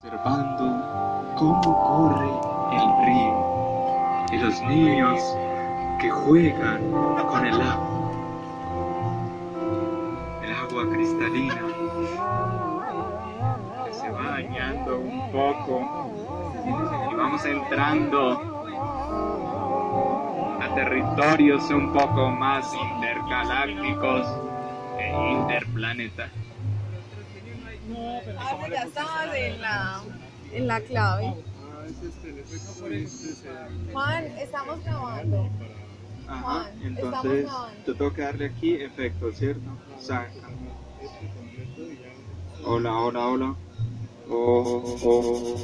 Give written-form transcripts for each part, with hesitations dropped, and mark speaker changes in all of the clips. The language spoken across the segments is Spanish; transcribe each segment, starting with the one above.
Speaker 1: observando cómo corre el río y los niños que juegan con el agua cristalina, que se va dañando un poco y vamos entrando a territorios un poco más intergalácticos e interplanetarios.
Speaker 2: Ya estabas en la clave. Juan, estamos grabando.
Speaker 1: Ajá, entonces te tengo que darle aquí efecto, ¿cierto? Saca. Hola, hola, hola. Oh, oh,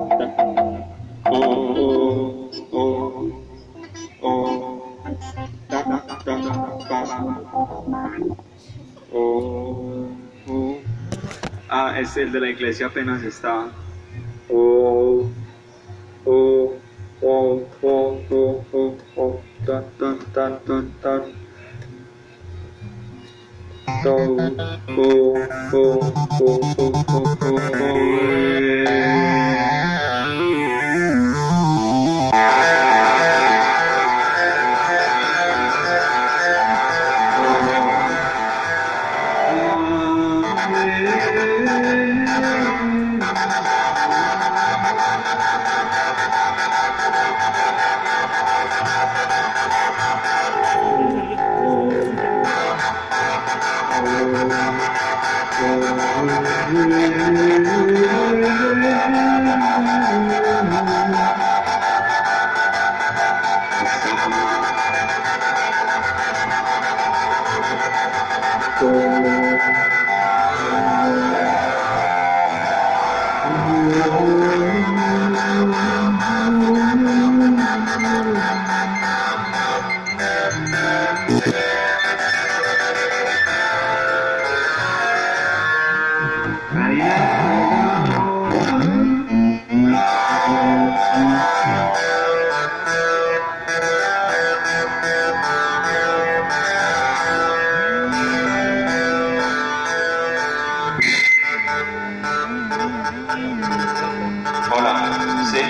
Speaker 1: oh, oh, oh, ta, ta, ta, ta, ta, ta. Oh, oh. Ah, es el de la iglesia apenas estaba. Oh, oh, oh, oh, oh, oh, oh, tan, tan, tan, tan, tan. Oh, oh, oh, oh, oh, oh, oh, Hola, sí.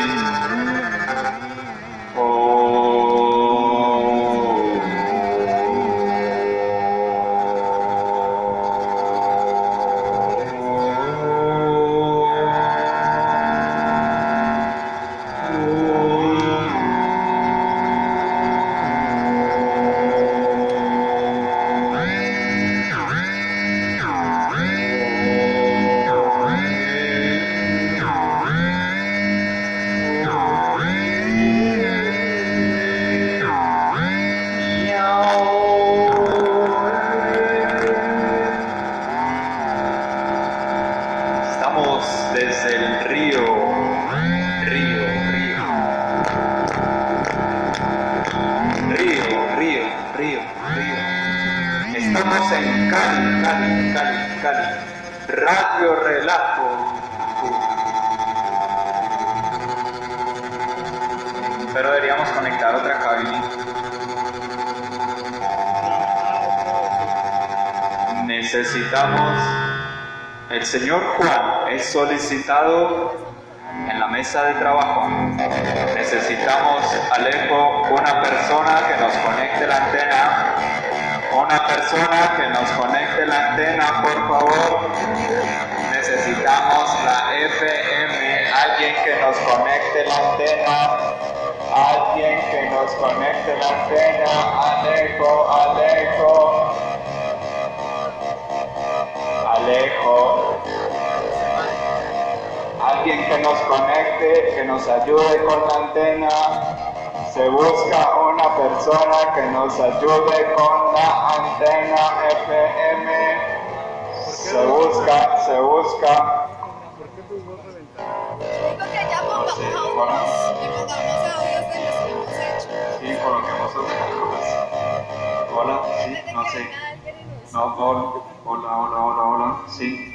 Speaker 1: Estamos desde el río. Estamos en Cali. Radio Relajo. Pero deberíamos conectar otra cabina. Necesitamos... El señor Juan es solicitado en la mesa de trabajo. Necesitamos, Alejo, una persona que nos conecte la antena. Una persona que nos conecte la antena, por favor. Necesitamos la FM. Alguien que nos conecte la antena. Alguien que nos conecte la antena. Alejo. Alguien que nos conecte, que nos ayude con la antena. Se busca una persona que nos ayude con la antena FM. Se busca.
Speaker 2: ¿Por qué tu voz reventada? Digo que ya pongamos audios de los que hemos hecho.
Speaker 1: Sí, coloquemos audios. Hola, sí, no sé. No, hola, sí.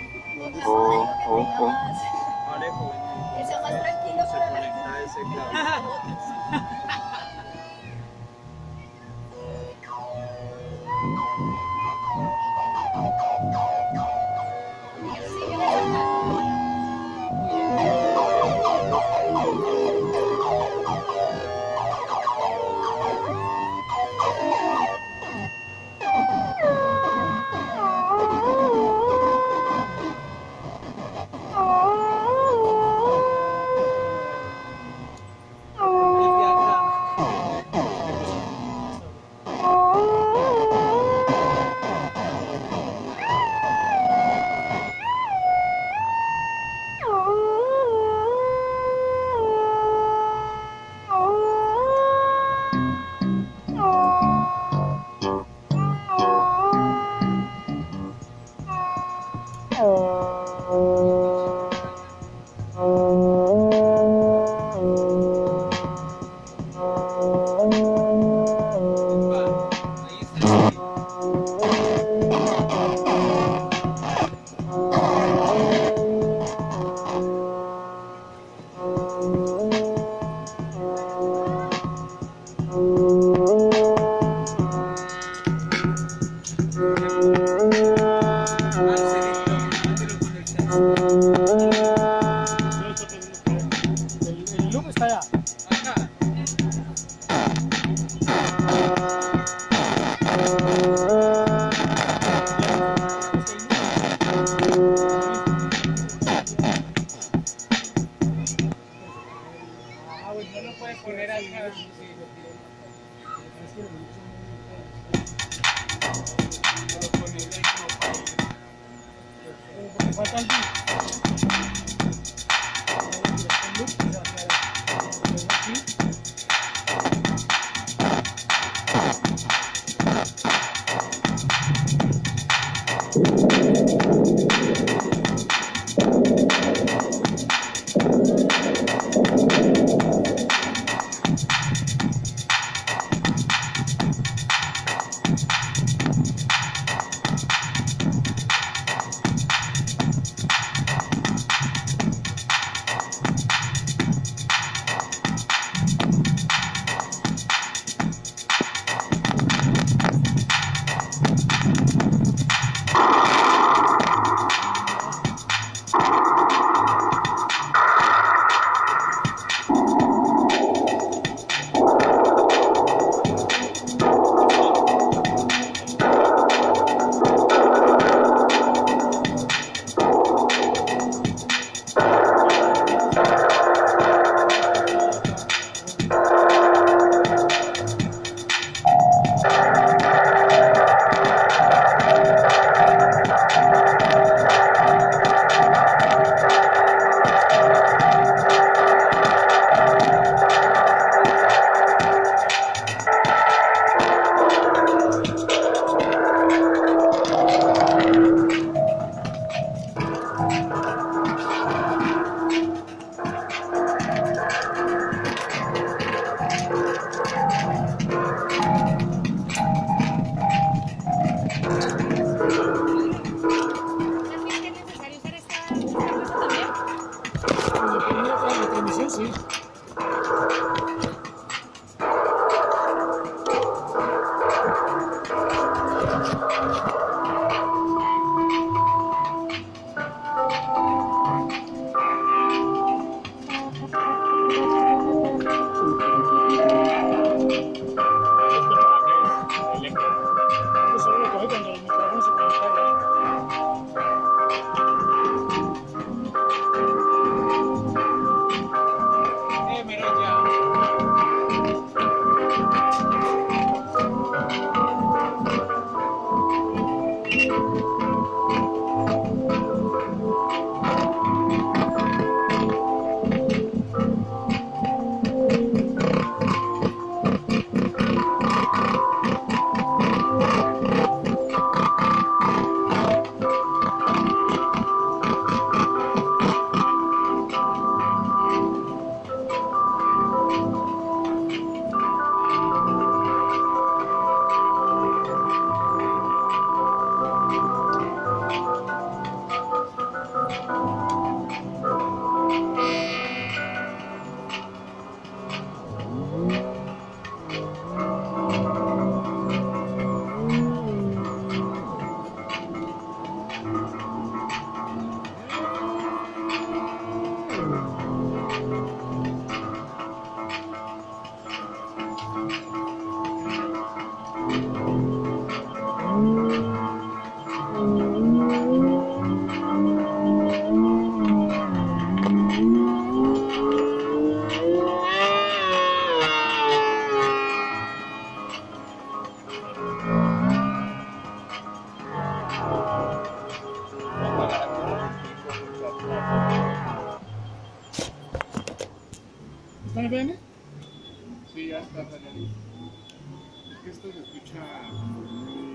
Speaker 2: Que sea más tranquilo para la gente.
Speaker 3: El loop está allá. No lo puedes poner acá. Porque falta el loop. La transmisión sí. Eso lo coge cuando el micrófono se conecta. ¿Está en FM?
Speaker 4: Sí, ya está, Daniel. Es que esto se escucha